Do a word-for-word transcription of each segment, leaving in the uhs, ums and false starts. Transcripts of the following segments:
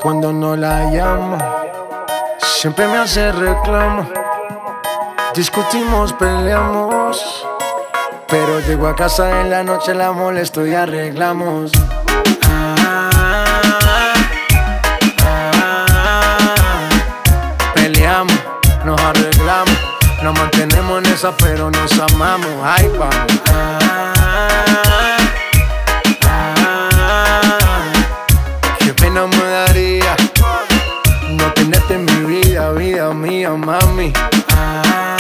Cuando no la llamo, siempre me hace reclamo. Discutimos, peleamos, pero llego a casa en la noche, la molesto y arreglamos. Ah, ah, peleamos, nos arreglamos, nos mantenemos en esa, pero nos amamos. Ay, vamos. Ah, ah, qué pena me daría no tenerte en mi vida, vida mía, mami. Ah,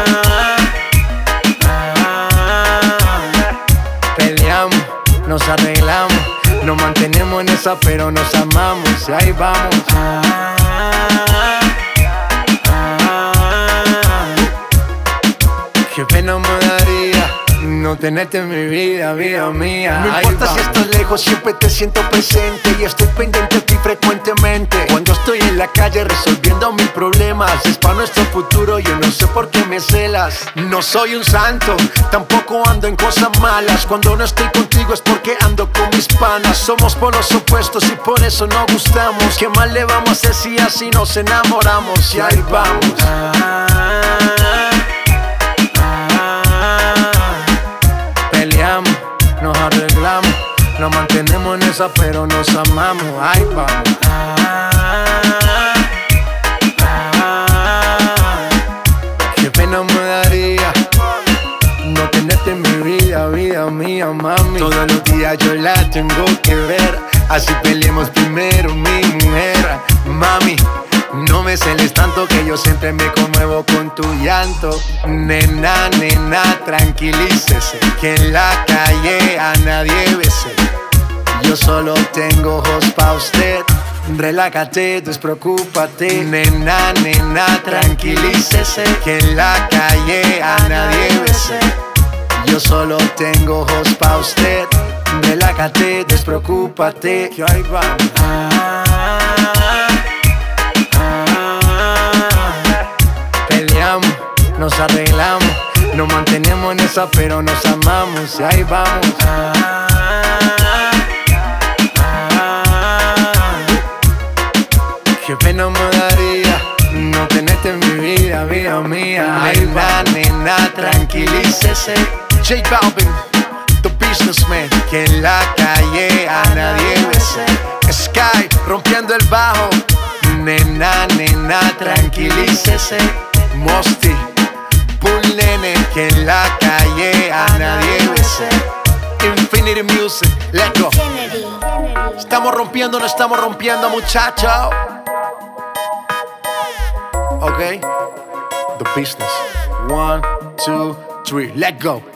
ah, peleamos, nos arreglamos, nos mantenemos en esa, pero nos amamos. Y ahí vamos. Ah, ah, qué pena me daría no tenerte en mi vida, vida mía. No importa si estás lejos, siempre te siento presente y estoy pendiente de ti frecuentemente. Cuando estoy en la calle resolviendo mis problemas, es para nuestro futuro, yo no sé por qué me celas. No soy un santo, tampoco ando en cosas malas. Cuando no estoy contigo es porque ando con mis panas. Somos polos opuestos y por eso nos gustamos. ¿Qué más le vamos a hacer si así nos enamoramos? Y ahí vamos. Ah, nos arreglamos, nos mantenemos en esa, pero nos amamos. Ay, vamos. Ah, ah, qué pena me daría no tenerte en mi vida, vida mía, mami. Todos los días yo la tengo que ver, así peleemos primero, mi mujer. Mami, no me celes tanto que yo siempre me conmuevo con tu llanto. Nena, nena, tranquilícese, que en la calle a nadie bese. Yo solo tengo ojos pa' usted. Relájate, despreocúpate. Nena, nena, tranquilícese, que en la calle a nadie bese. Yo solo tengo ojos pa' usted. Relájate, despreocúpate. Que ahí vamos. Ah, nos arreglamos, nos mantenemos en esa, pero nos amamos. Y ahí vamos. Ah, ah, qué pena me daría no tenerte en mi vida, vida mía. Ay, nena, nena, tranquilícese. J Balvin, the businessman, que en la calle a nadie bese. Sky, rompiendo el bajo. Nena, nena, tranquilícese. Mosty, Bull Nene, que en la calle a nadie bese. Infinity Music, let's go. Estamos rompiendo, no estamos rompiendo, muchachos. Ok, the business. One, two, three, let's go.